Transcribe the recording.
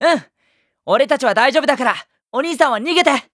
うん。俺たちは大丈夫だから、お兄さんは逃げて。